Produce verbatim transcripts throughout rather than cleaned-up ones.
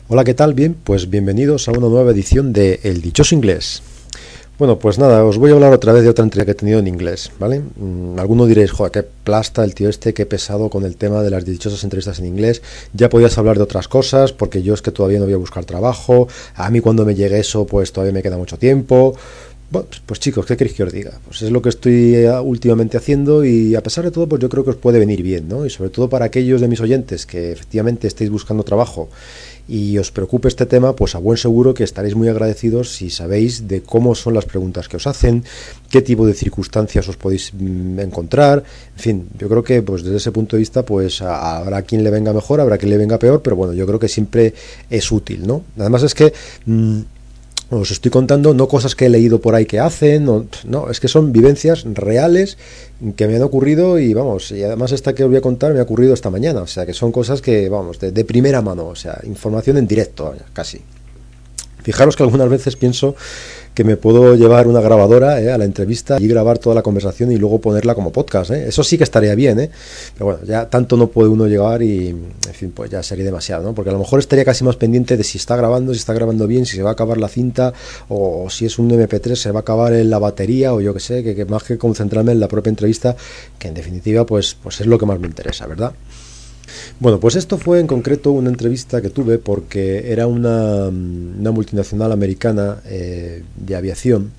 Hola, ¿qué tal? Bien, pues bienvenidos a una nueva edición de El Dichoso Inglés. Bueno, pues nada, os voy a hablar otra vez de otra entrega que he tenido en inglés, ¿vale? Mm, algunos diréis, joder, qué plasta el tío este, qué pesado con el tema de las dichosas entrevistas en inglés. Ya podías hablar de otras cosas, porque yo es que todavía no voy a buscar trabajo. A mí cuando me llegue eso, pues todavía me queda mucho tiempo. Bueno, pues chicos, ¿qué queréis que os diga? Pues es lo que estoy eh, últimamente haciendo y a pesar de todo, pues yo creo que os puede venir bien, ¿no? Y sobre todo para aquellos de mis oyentes que efectivamente estéis buscando trabajo y os preocupe este tema, pues a buen seguro que estaréis muy agradecidos si sabéis de cómo son las preguntas que os hacen, qué tipo de circunstancias os podéis mm, encontrar, en fin, yo creo que pues desde ese punto de vista pues a, habrá quien le venga mejor, habrá quien le venga peor, pero bueno, yo creo que siempre es útil, ¿no? Además es que mmm, os estoy contando no cosas que he leído por ahí que hacen, no, no, es que son vivencias reales que me han ocurrido y vamos, y además esta que os voy a contar me ha ocurrido esta mañana, o sea que son cosas que, vamos, de, de primera mano, o sea, información en directo, casi. Fijaros que algunas veces pienso que me puedo llevar una grabadora eh, a la entrevista y grabar toda la conversación y luego ponerla como podcast, ¿eh? Eso sí que estaría bien, ¿eh? Pero bueno, ya tanto no puede uno llegar y, en fin, pues ya sería demasiado, ¿no? Porque a lo mejor estaría casi más pendiente de si está grabando, si está grabando bien, si se va a acabar la cinta o, o si es un eme pe tres se va a acabar en la batería o yo que sé, que, que más que concentrarme en la propia entrevista, que en definitiva pues, pues es lo que más me interesa, ¿verdad? Bueno, pues esto fue en concreto una entrevista que tuve porque era una, una multinacional americana eh, de aviación.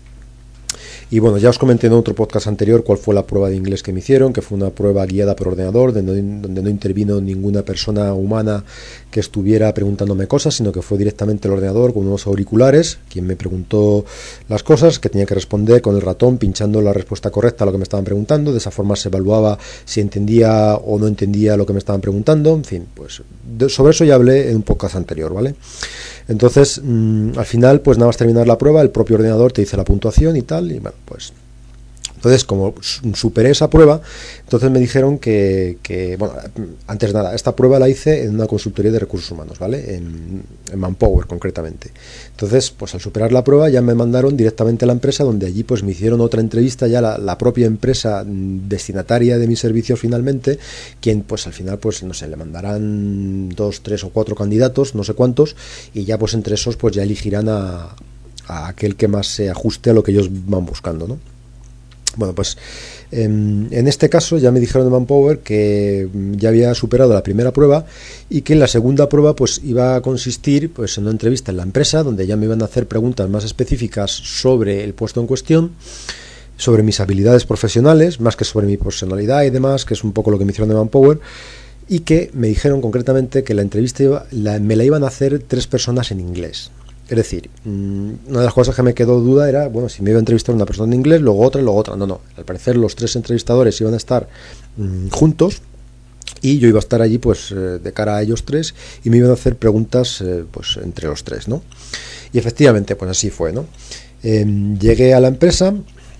Y bueno, ya os comenté en otro podcast anterior cuál fue la prueba de inglés que me hicieron, que fue una prueba guiada por ordenador, donde no, donde no intervino ninguna persona humana que estuviera preguntándome cosas, sino que fue directamente el ordenador con unos auriculares, quien me preguntó las cosas, que tenía que responder con el ratón, pinchando la respuesta correcta a lo que me estaban preguntando. De esa forma se evaluaba si entendía o no entendía lo que me estaban preguntando. En fin, pues de, sobre eso ya hablé en un podcast anterior, ¿vale? Entonces, mmm, al final, pues nada más terminar la prueba, el propio ordenador te dice la puntuación y tal, y bueno, pues entonces como superé esa prueba, entonces me dijeron que, que, bueno, antes de nada, esta prueba la hice en una consultoría de recursos humanos, ¿vale? En, en Manpower concretamente. Entonces, pues al superar la prueba ya me mandaron directamente a la empresa, donde allí pues me hicieron otra entrevista, ya la, la propia empresa destinataria de mis servicios finalmente, quien pues al final pues no sé, le mandarán dos, tres o cuatro candidatos, no sé cuántos, y ya pues entre esos pues ya elegirán a, a aquel que más se ajuste a lo que ellos van buscando, ¿no? Bueno, pues en, en este caso ya me dijeron de Manpower que ya había superado la primera prueba y que en la segunda prueba pues iba a consistir pues en una entrevista en la empresa donde ya me iban a hacer preguntas más específicas sobre el puesto en cuestión, sobre mis habilidades profesionales, más que sobre mi personalidad y demás, que es un poco lo que me hicieron de Manpower, y que me dijeron concretamente que la entrevista iba, la, me la iban a hacer tres personas en inglés. Es decir, una de las cosas que me quedó duda era, bueno, si me iba a entrevistar una persona en inglés, luego otra y luego otra. No, no. Al parecer los tres entrevistadores iban a estar mmm, juntos y yo iba a estar allí pues eh, de cara a ellos tres y me iban a hacer preguntas eh, pues entre los tres, ¿no? Y efectivamente, pues así fue, ¿no? Eh, llegué a la empresa,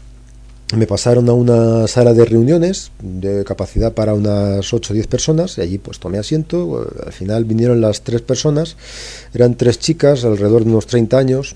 me pasaron a una sala de reuniones de capacidad para unas ocho o diez personas y allí pues tomé asiento. Al final vinieron las tres personas, eran tres chicas alrededor de unos treinta años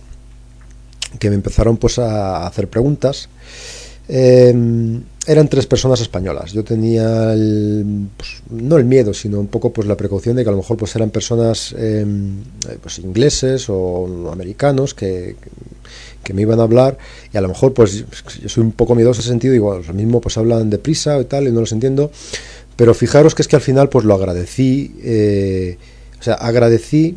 que me empezaron pues a hacer preguntas. Eh, eran tres personas españolas. Yo tenía el, pues, no el miedo, sino un poco pues la precaución de que a lo mejor pues eran personas eh, pues ingleses o americanos que, que me iban a hablar y a lo mejor pues yo soy un poco miedoso en ese sentido, igual lo mismo pues hablan deprisa y tal y no los entiendo, pero fijaros que es que al final pues lo agradecí, eh, o sea, agradecí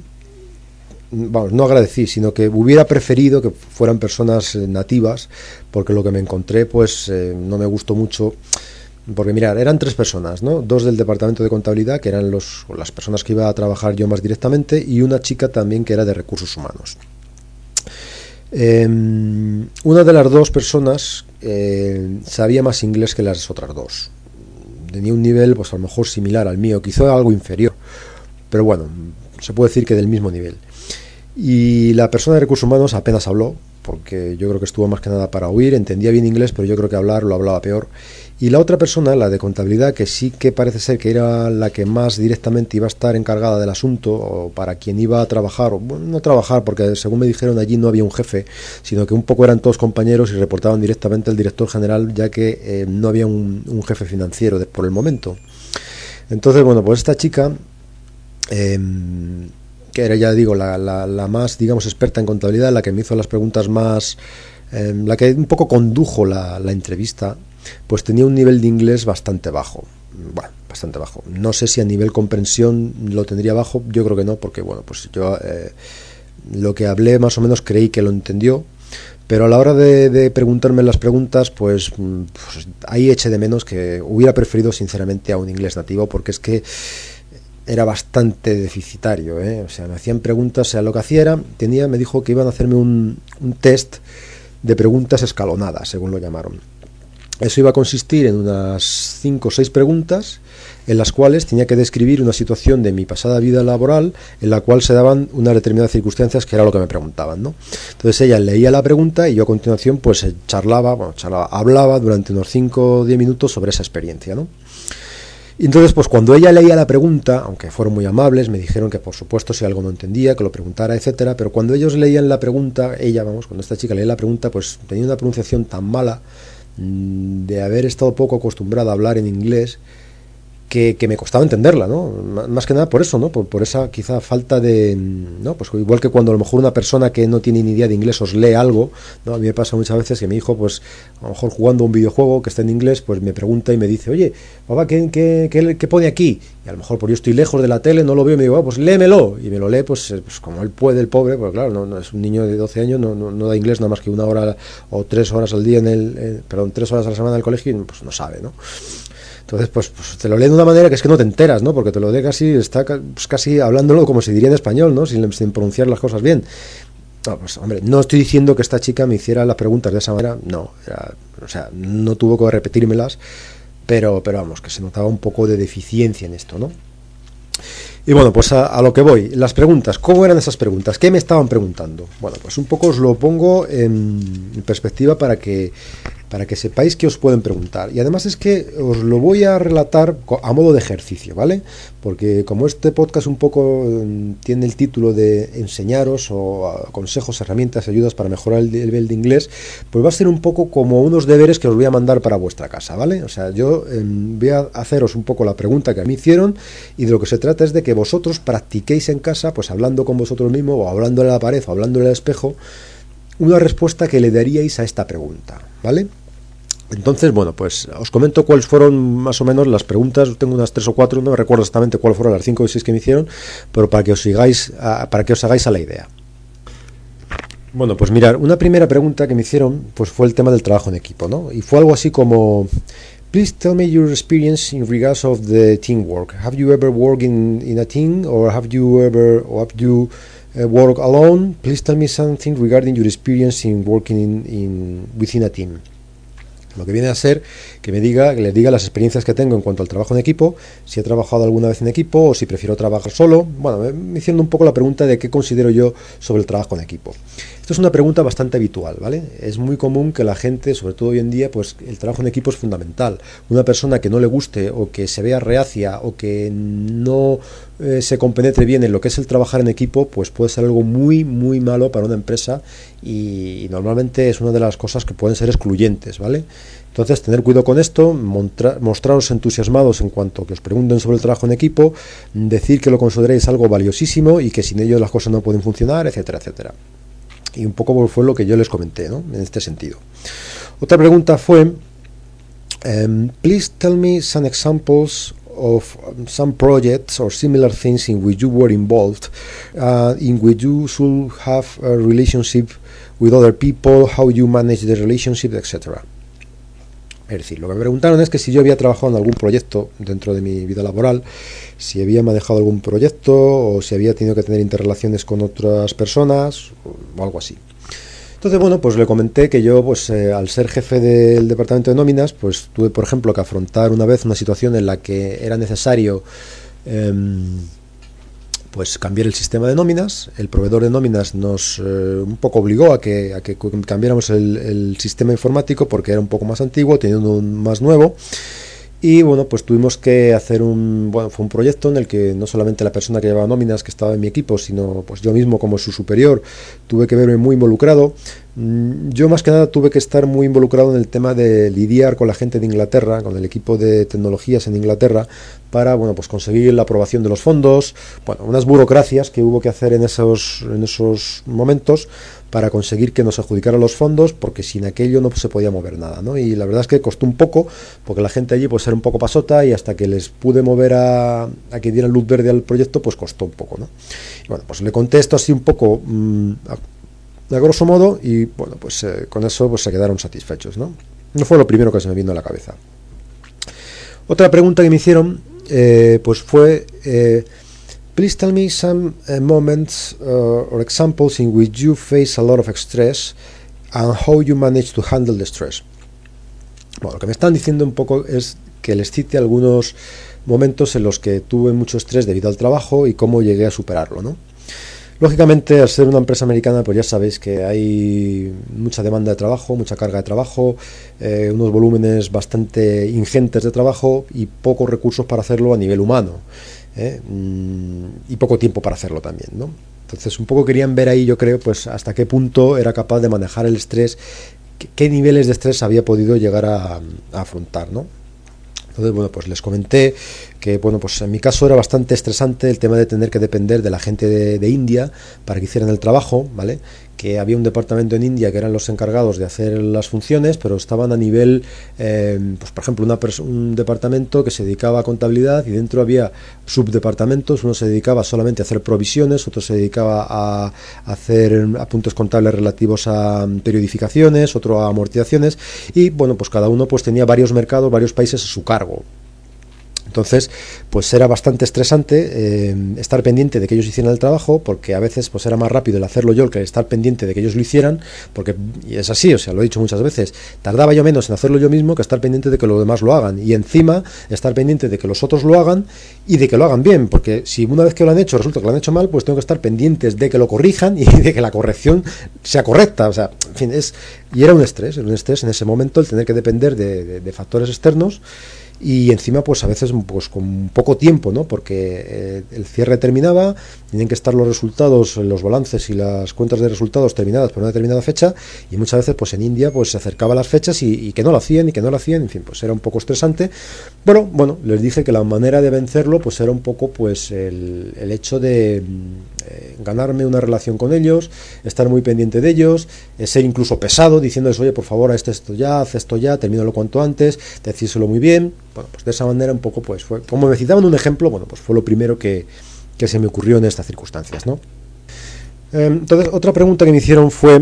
Vamos, no agradecí, sino que hubiera preferido que fueran personas eh, nativas, porque lo que me encontré pues eh, no me gustó mucho, porque mirad, eran tres personas, ¿no? Dos del departamento de contabilidad, que eran los, las personas que iba a trabajar yo más directamente, y una chica también que era de recursos humanos. Eh, una de las dos personas eh, sabía más inglés que las otras dos, tenía un nivel pues a lo mejor similar al mío, quizá algo inferior, pero bueno, se puede decir que del mismo nivel. Y la persona de recursos humanos apenas habló, porque yo creo que estuvo más que nada para oír, entendía bien inglés, pero yo creo que hablar lo hablaba peor. Y la otra persona, la de contabilidad, que sí que parece ser que era la que más directamente iba a estar encargada del asunto, o para quien iba a trabajar, o bueno, no trabajar, porque según me dijeron allí no había un jefe, sino que un poco eran todos compañeros y reportaban directamente al director general, ya que eh, no había un, un jefe financiero de, por el momento. Entonces, bueno, pues esta chica... Eh, que era, ya digo, la, la, la más, digamos, experta en contabilidad, la que me hizo las preguntas más, eh, la que un poco condujo la, la entrevista, pues tenía un nivel de inglés bastante bajo. Bueno, bastante bajo. No sé si a nivel comprensión lo tendría bajo, yo creo que no, porque bueno, pues yo eh, lo que hablé más o menos creí que lo entendió, pero a la hora de, de preguntarme las preguntas, pues, pues ahí eché de menos que hubiera preferido sinceramente a un inglés nativo, porque es que era bastante deficitario, ¿eh? O sea, me hacían preguntas, o sea, lo que hacía era, tenía, me dijo que iban a hacerme un, un test de preguntas escalonadas, según lo llamaron. Eso iba a consistir en unas cinco o seis preguntas en las cuales tenía que describir una situación de mi pasada vida laboral en la cual se daban unas determinadas circunstancias que era lo que me preguntaban, ¿no? Entonces ella leía la pregunta y yo a continuación pues charlaba, bueno, charlaba, hablaba durante unos cinco o diez minutos sobre esa experiencia, ¿no? Y entonces pues cuando ella leía la pregunta, aunque fueron muy amables, me dijeron que por supuesto si algo no entendía, que lo preguntara, etcétera, pero cuando ellos leían la pregunta, ella, vamos, cuando esta chica leía la pregunta, pues tenía una pronunciación tan mala de haber estado poco acostumbrada a hablar en inglés que, que me costaba entenderla, ¿no? Más que nada por eso, ¿no? Por, por esa quizá falta de, ¿no? Pues igual que cuando a lo mejor una persona que no tiene ni idea de inglés os lee algo, ¿no? A mí me pasa muchas veces que mi hijo, pues a lo mejor jugando un videojuego que está en inglés, pues me pregunta y me dice, oye, papá, ¿qué, qué, qué, qué pone aquí? Y a lo mejor por yo estoy lejos de la tele, no lo veo y me digo, ah, pues léemelo. Y me lo lee, pues, pues como él puede, el pobre, pues claro, no, no es un niño de doce años, no, no, no da inglés nada más que una hora o tres horas al día en el, eh, perdón, tres horas a la semana en el colegio y pues no sabe, ¿no? Entonces, pues, pues te lo lee de una manera que es que no te enteras, ¿no? Porque te lo lee casi, está pues, casi hablándolo como se diría en español, ¿no? Sin, sin pronunciar las cosas bien. No, pues, hombre, no estoy diciendo que esta chica me hiciera las preguntas de esa manera, no. Era, o sea, no tuvo que repetírmelas, pero, pero vamos, que se notaba un poco de deficiencia en esto, ¿no? Y bueno, pues a, a lo que voy. Las preguntas, ¿cómo eran esas preguntas? ¿Qué me estaban preguntando? Bueno, pues un poco os lo pongo en, en perspectiva para que para que sepáis qué os pueden preguntar. Y además es que os lo voy a relatar a modo de ejercicio, ¿vale? Porque como este podcast un poco tiene el título de enseñaros o consejos, herramientas, ayudas para mejorar el nivel de inglés, pues va a ser un poco como unos deberes que os voy a mandar para vuestra casa, ¿vale? O sea, yo eh, voy a haceros un poco la pregunta que a mí hicieron y de lo que se trata es de que vosotros practiquéis en casa, pues hablando con vosotros mismos o hablándole a la pared o hablándole al espejo, una respuesta que le daríais a esta pregunta, ¿vale? Entonces, bueno, pues os comento cuáles fueron más o menos las preguntas. Tengo unas tres o cuatro, no me recuerdo exactamente cuáles fueron las cinco o seis que me hicieron, pero para que os sigáis, para que os hagáis a la idea. Bueno, pues mirar, una primera pregunta que me hicieron pues fue el tema del trabajo en equipo, ¿no? Y fue algo así como: Please tell me your experience in regards of the teamwork. Have you ever worked in, in a team, or have you ever, or have you uh, worked alone? Please tell me something regarding your experience in working in, in within a team. Lo que viene a ser que me diga, que les diga las experiencias que tengo en cuanto al trabajo en equipo, si he trabajado alguna vez en equipo o si prefiero trabajar solo. Bueno, me hicieron un poco la pregunta de qué considero yo sobre el trabajo en equipo. Esto es una pregunta bastante habitual, ¿vale? Es muy común que la gente, sobre todo hoy en día, pues el trabajo en equipo es fundamental. Una persona que no le guste o que se vea reacia o que no eh, se compenetre bien en lo que es el trabajar en equipo, pues puede ser algo muy, muy malo para una empresa y, y normalmente es una de las cosas que pueden ser excluyentes, ¿vale? Entonces, tener cuidado con esto, montra, mostraros entusiasmados en cuanto que os pregunten sobre el trabajo en equipo, decir que lo consideréis algo valiosísimo y que sin ello las cosas no pueden funcionar, etcétera, etcétera. Y un poco fue lo que yo les comenté, ¿no? En este sentido. Otra pregunta fue, um, please tell me some examples of some projects or similar things in which you were involved, uh, in which you should have a relationship with other people, how you manage the relationship, etcétera. Es decir, lo que me preguntaron es que si yo había trabajado en algún proyecto dentro de mi vida laboral, si había manejado algún proyecto o si había tenido que tener interrelaciones con otras personas o algo así. Entonces, bueno, pues le comenté que yo, pues eh, al ser jefe del departamento de nóminas, pues tuve, por ejemplo, que afrontar una vez una situación en la que era necesario eh, pues cambiar el sistema de nóminas. El proveedor de nóminas nos eh, un poco obligó a que, a que cambiáramos el, el sistema informático porque era un poco más antiguo, teniendo un más nuevo. Y bueno, pues tuvimos que hacer un, bueno, fue un proyecto en el que no solamente la persona que llevaba nóminas, que estaba en mi equipo, sino pues yo mismo como su superior, tuve que verme muy involucrado. Yo más que nada tuve que estar muy involucrado en el tema de lidiar con la gente de Inglaterra, con el equipo de tecnologías en Inglaterra, para bueno, pues conseguir la aprobación de los fondos, bueno, unas burocracias que hubo que hacer en esos, en esos momentos para conseguir que nos adjudicaran los fondos, porque sin aquello no se podía mover nada, ¿no? Y la verdad es que costó un poco, porque la gente allí pues era un poco pasota, y hasta que les pude mover a, a que dieran luz verde al proyecto, pues costó un poco, ¿no? Y bueno, pues le contesto así un poco mmm, a, a grosso modo, y bueno, pues eh, con eso pues se quedaron satisfechos, ¿no? No fue lo primero que se me vino a la cabeza. Otra pregunta que me hicieron eh, pues fue eh, please tell me some uh, moments uh, or examples in which you face a lot of stress and how you manage to handle the stress. Bueno, lo que me están diciendo un poco es que les cite algunos momentos en los que tuve mucho estrés debido al trabajo y cómo llegué a superarlo, ¿no? Lógicamente, al ser una empresa americana, pues ya sabéis que hay mucha demanda de trabajo, mucha carga de trabajo, eh, unos volúmenes bastante ingentes de trabajo y pocos recursos para hacerlo a nivel humano, ¿eh? Y poco tiempo para hacerlo también, ¿no? Entonces, un poco querían ver ahí, yo creo, pues hasta qué punto era capaz de manejar el estrés, qué, qué niveles de estrés había podido llegar a, a afrontar, ¿no? Entonces, bueno, pues les comenté que, bueno, pues en mi caso era bastante estresante el tema de tener que depender de la gente de, de India para que hicieran el trabajo, ¿vale? Que había un departamento en India que eran los encargados de hacer las funciones, pero estaban a nivel, eh, pues por ejemplo, una un departamento que se dedicaba a contabilidad y dentro había subdepartamentos, uno se dedicaba solamente a hacer provisiones, otro se dedicaba a hacer apuntes contables relativos a periodificaciones, otro a amortizaciones y, bueno, pues cada uno pues tenía varios mercados, varios países a su cargo. Entonces, pues era bastante estresante eh, estar pendiente de que ellos hicieran el trabajo, porque a veces pues era más rápido el hacerlo yo que el estar pendiente de que ellos lo hicieran, porque y es así, o sea, lo he dicho muchas veces, tardaba yo menos en hacerlo yo mismo que estar pendiente de que los demás lo hagan, y encima estar pendiente de que los otros lo hagan y de que lo hagan bien, porque si una vez que lo han hecho resulta que lo han hecho mal, pues tengo que estar pendientes de que lo corrijan y de que la corrección sea correcta, o sea, en fin, es y era un estrés, era un estrés en ese momento el tener que depender de, de, de factores externos. Y encima pues a veces pues con poco tiempo, ¿no? Porque eh, el cierre terminaba, tienen que estar los resultados, los balances y las cuentas de resultados terminadas por una determinada fecha, y muchas veces pues en India pues se acercaban las fechas y, y que no lo hacían y que no lo hacían, en fin, pues era un poco estresante. Bueno, bueno, les dije que la manera de vencerlo pues era un poco pues el, el hecho de eh, ganarme una relación con ellos, estar muy pendiente de ellos, eh, ser incluso pesado, diciéndoles, oye, por favor, haz esto ya, haz esto ya, termínalo cuanto antes, decírselo muy bien. Bueno, pues de esa manera un poco, pues fue, como me citaban un ejemplo, bueno, pues fue lo primero que, que se me ocurrió en estas circunstancias, ¿no? Eh, entonces, otra pregunta que me hicieron fue,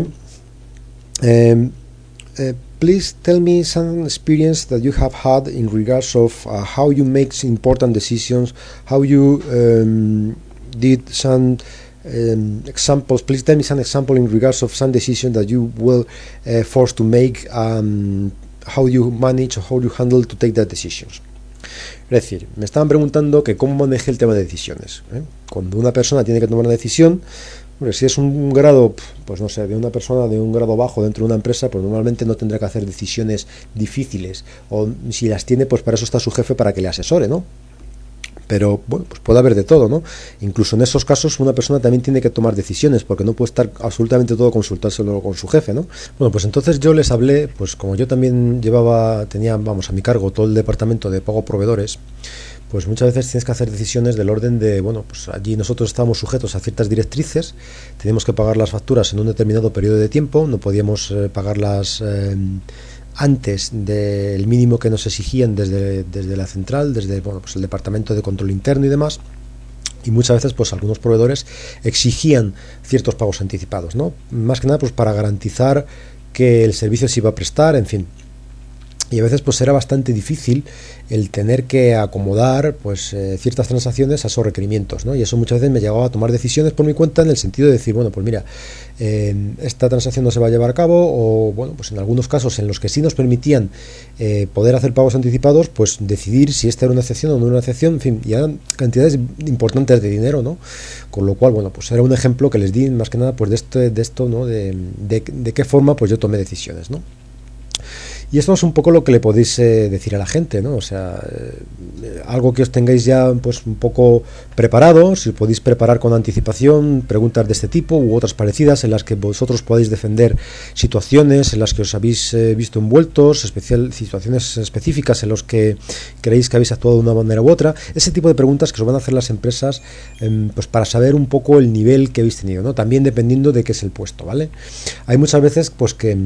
eh, eh, please tell me some experience that you have had in regards of uh, how you make important decisions, how you um, did some um, examples, please tell me some example in regards of some decision that you were uh, forced to make, um, how you manage or how you handle to take that decisions. Es decir, me estaban preguntando que cómo manejé el tema de decisiones, ¿eh? Cuando una persona tiene que tomar una decisión, hombre, si es un grado, pues no sé, de una persona de un grado bajo dentro de una empresa, pues normalmente no tendrá que hacer decisiones difíciles, o si las tiene, pues para eso está su jefe, para que le asesore, ¿no? Pero bueno, pues puede haber de todo, ¿no? Incluso en esos casos una persona también tiene que tomar decisiones, porque no puede estar absolutamente todo consultárselo con su jefe, ¿no? Bueno, pues entonces yo les hablé, pues como yo también llevaba, tenía, vamos, a mi cargo todo el departamento de pago a proveedores, pues muchas veces tienes que hacer decisiones del orden de, bueno, pues allí nosotros estábamos sujetos a ciertas directrices, teníamos que pagar las facturas en un determinado periodo de tiempo, no podíamos eh, pagarlas eh, antes del mínimo que nos exigían desde, desde la central, desde bueno, pues el departamento de control interno y demás, y muchas veces pues algunos proveedores exigían ciertos pagos anticipados, ¿no? Más que nada pues para garantizar que el servicio se iba a prestar, en fin. Y a veces pues era bastante difícil el tener que acomodar pues eh, ciertas transacciones a esos requerimientos, ¿no? Y eso muchas veces me llevaba a tomar decisiones por mi cuenta, en el sentido de decir, bueno, pues mira, eh, esta transacción no se va a llevar a cabo, o bueno, pues en algunos casos en los que sí nos permitían eh, poder hacer pagos anticipados, pues decidir si esta era una excepción o no era una excepción, en fin, y eran cantidades importantes de dinero, ¿no? Con lo cual, bueno, pues era un ejemplo que les di más que nada pues de esto, de esto, ¿no? De, de, de qué forma pues yo tomé decisiones, ¿no? Y esto es un poco lo que le podéis eh, decir a la gente, ¿no? O sea, eh, algo que os tengáis ya pues un poco preparado, si podéis preparar con anticipación preguntas de este tipo u otras parecidas en las que vosotros podáis defender situaciones en las que os habéis eh, visto envueltos, especial, situaciones específicas en las que creéis que habéis actuado de una manera u otra, ese tipo de preguntas que os van a hacer las empresas eh, pues para saber un poco el nivel que habéis tenido, ¿no? También dependiendo de qué es el puesto, ¿vale? Hay muchas veces pues que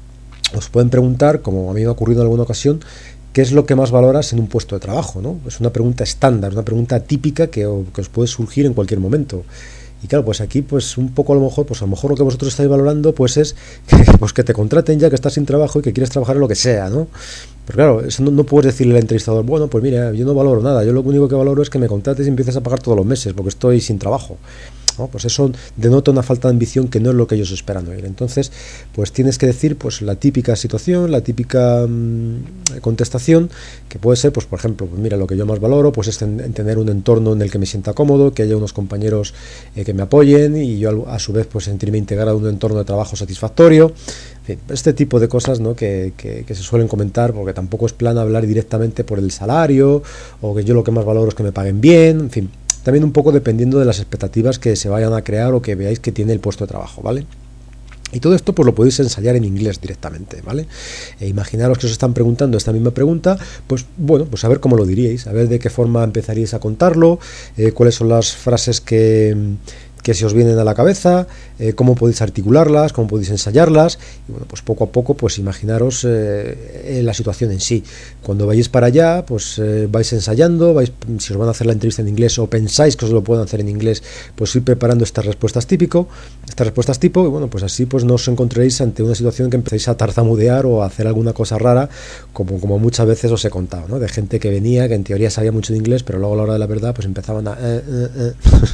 os pueden preguntar, como a mí me ha ocurrido en alguna ocasión, ¿qué es lo que más valoras en un puesto de trabajo, ¿no? Es una pregunta estándar, una pregunta típica que, que os puede surgir en cualquier momento. Y claro, pues aquí pues un poco a lo mejor, pues a lo mejor lo que vosotros estáis valorando pues es que, pues que te contraten ya que estás sin trabajo y que quieres trabajar en lo que sea, ¿no? Pero claro, eso no, no puedes decirle al entrevistador, bueno, pues mira, yo no valoro nada, yo lo único que valoro es que me contrates y empieces a pagar todos los meses porque estoy sin trabajo. ¿No? Pues eso denota una falta de ambición que no es lo que ellos esperan oír. Entonces, pues tienes que decir pues la típica situación, la típica mmm, contestación, que puede ser, pues por ejemplo, pues mira, lo que yo más valoro pues es en, en tener un entorno en el que me sienta cómodo, que haya unos compañeros eh, que me apoyen y yo a, a su vez pues sentirme integrado en un entorno de trabajo satisfactorio. En fin, este tipo de cosas, ¿no? que, que, que se suelen comentar, porque tampoco es plan hablar directamente por el salario o que yo lo que más valoro es que me paguen bien, en fin. También un poco dependiendo de las expectativas que se vayan a crear o que veáis que tiene el puesto de trabajo, ¿vale? Y todo esto pues lo podéis ensayar en inglés directamente, ¿vale? E imaginaros que os están preguntando esta misma pregunta, pues bueno, pues a ver cómo lo diríais, a ver de qué forma empezaríais a contarlo, eh, cuáles son las frases que... que se os vienen a la cabeza, eh, cómo podéis articularlas, cómo podéis ensayarlas, y bueno, pues poco a poco, pues imaginaros eh, la situación en sí. Cuando vayáis para allá, pues eh, vais ensayando, vais, si os van a hacer la entrevista en inglés o pensáis que os lo pueden hacer en inglés, pues ir preparando estas respuestas típico, estas respuestas tipo, y bueno, pues así pues no os encontraréis ante una situación que empecéis a tartamudear o a hacer alguna cosa rara, como, como muchas veces os he contado, ¿no? De gente que venía, que en teoría sabía mucho de inglés, pero luego a la hora de la verdad, pues empezaban a... Eh, eh, eh.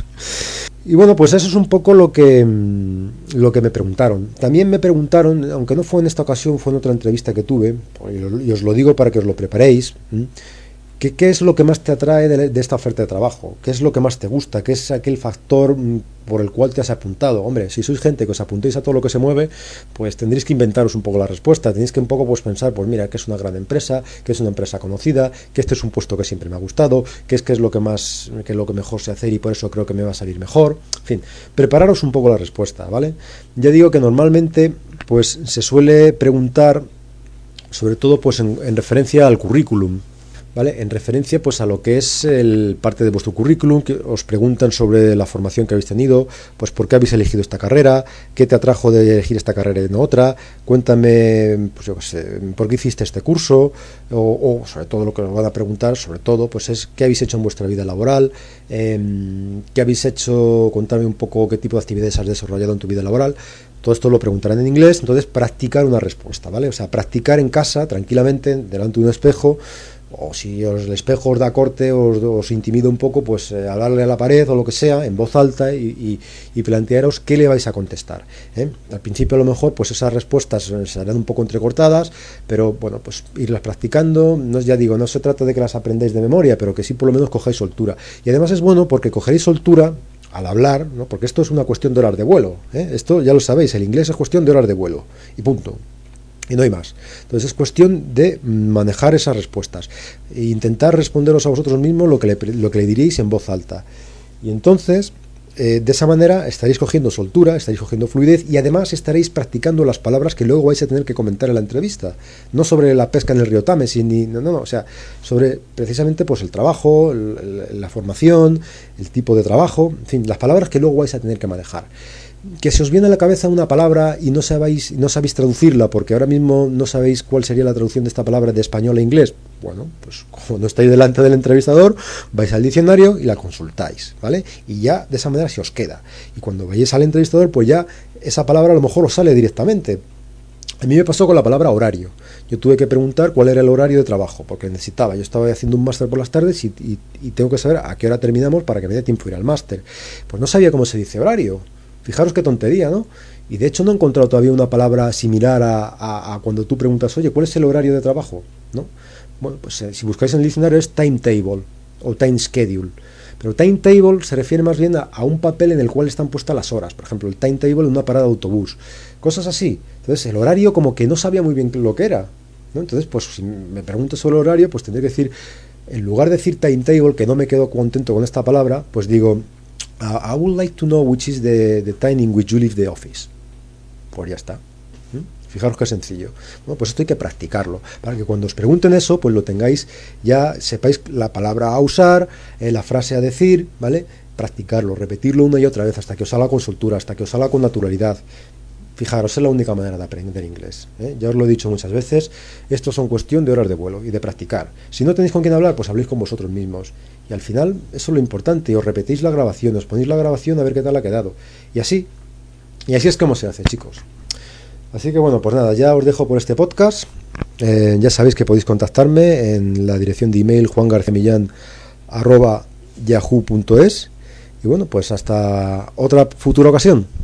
Y bueno, pues eso es un poco lo que lo que me preguntaron. También me preguntaron, aunque no fue en esta ocasión, fue en otra entrevista que tuve, y os lo digo para que os lo preparéis, ¿qué, qué es lo que más te atrae de, de esta oferta de trabajo? ¿Qué es lo que más te gusta? ¿Qué es aquel factor por el cual te has apuntado? Hombre, si sois gente que os apuntéis a todo lo que se mueve, pues tendréis que inventaros un poco la respuesta, tenéis que un poco pues pensar, pues mira, que es una gran empresa, que es una empresa conocida, que este es un puesto que siempre me ha gustado, que es que es lo que más, que es lo que mejor sé hacer y por eso creo que me va a salir mejor. En fin, prepararos un poco la respuesta, ¿vale? Ya digo que normalmente pues se suele preguntar sobre todo pues en, en referencia al currículum, ¿vale? En referencia pues a lo que es el parte de vuestro currículum, que os preguntan sobre la formación que habéis tenido, pues por qué habéis elegido esta carrera, qué te atrajo de elegir esta carrera y no otra, cuéntame, pues yo qué sé, por qué hiciste este curso, o, o sobre todo lo que os van a preguntar, sobre todo, pues es qué habéis hecho en vuestra vida laboral, eh, qué habéis hecho, contadme un poco qué tipo de actividades has desarrollado en tu vida laboral. Todo esto lo preguntarán en inglés, entonces practicar una respuesta, ¿vale? O sea, practicar en casa, tranquilamente, delante de un espejo, o si os, el espejo os da corte, os, os intimida un poco, pues eh, hablarle a la pared o lo que sea, en voz alta y, y, y plantearos qué le vais a contestar, ¿eh? Al principio a lo mejor pues esas respuestas serán un poco entrecortadas, pero bueno, pues irlas practicando, no, ya digo, no se trata de que las aprendáis de memoria, pero que sí por lo menos cojáis soltura. Y además es bueno porque cogeréis soltura al hablar, ¿no? Porque esto es una cuestión de horas de vuelo, ¿eh? Esto ya lo sabéis, el inglés es cuestión de horas de vuelo y punto. Y no hay más. Entonces es cuestión de manejar esas respuestas e intentar responderos a vosotros mismos lo que le, lo que le diréis en voz alta. Y entonces, eh, de esa manera estaréis cogiendo soltura, estaréis cogiendo fluidez y además estaréis practicando las palabras que luego vais a tener que comentar en la entrevista. No sobre la pesca en el río Támesis, ni, no, no, no, o sea, sobre precisamente pues el trabajo, el, el, la formación, el tipo de trabajo, en fin, las palabras que luego vais a tener que manejar. Que se os viene a la cabeza una palabra y no sabéis, no sabéis traducirla porque ahora mismo no sabéis cuál sería la traducción de esta palabra de español a inglés, bueno, pues cuando estáis delante del entrevistador vais al diccionario y la consultáis, ¿vale? Y ya de esa manera se os queda. Y cuando vayáis al entrevistador, pues ya esa palabra a lo mejor os sale directamente. A mí me pasó con la palabra horario. Yo tuve que preguntar cuál era el horario de trabajo, porque necesitaba, yo estaba haciendo un máster por las tardes y, y, y tengo que saber a qué hora terminamos para que me dé tiempo de ir al máster. Pues no sabía cómo se dice horario. Fijaros qué tontería, ¿no? Y de hecho no he encontrado todavía una palabra similar a, a, a cuando tú preguntas, oye, ¿cuál es el horario de trabajo? ¿No? Bueno, pues eh, si buscáis en el diccionario es timetable o time schedule. Pero timetable se refiere más bien a, a un papel en el cual están puestas las horas. Por ejemplo, el timetable en una parada de autobús. Cosas así. Entonces, el horario como que no sabía muy bien lo que era. ¿no? Entonces, pues si me pregunto sobre el horario, pues tendré que decir, en lugar de decir timetable, que no me quedo contento con esta palabra, pues digo, I would like to know which is the, the time in which you leave the office. Pues ya está. ¿Mm? Fijaros qué sencillo. Bueno, pues esto hay que practicarlo, para que cuando os pregunten eso, pues lo tengáis, ya sepáis la palabra a usar, eh, la frase a decir, ¿vale? Practicarlo, repetirlo una y otra vez, hasta que os salga con soltura, hasta que os salga con naturalidad. Fijaros, es la única manera de aprender inglés, ¿eh? Ya os lo he dicho muchas veces, esto son cuestión de horas de vuelo y de practicar. Si no tenéis con quién hablar, pues habléis con vosotros mismos. Y al final, eso es lo importante, y os repetís la grabación, os ponéis la grabación a ver qué tal ha quedado. Y así, y así es como se hace, chicos. Así que bueno, pues nada, ya os dejo por este podcast. Eh, ya sabéis que podéis contactarme en la dirección de email juangarcemillán arroba yahoo punto es. Y bueno, pues hasta otra futura ocasión.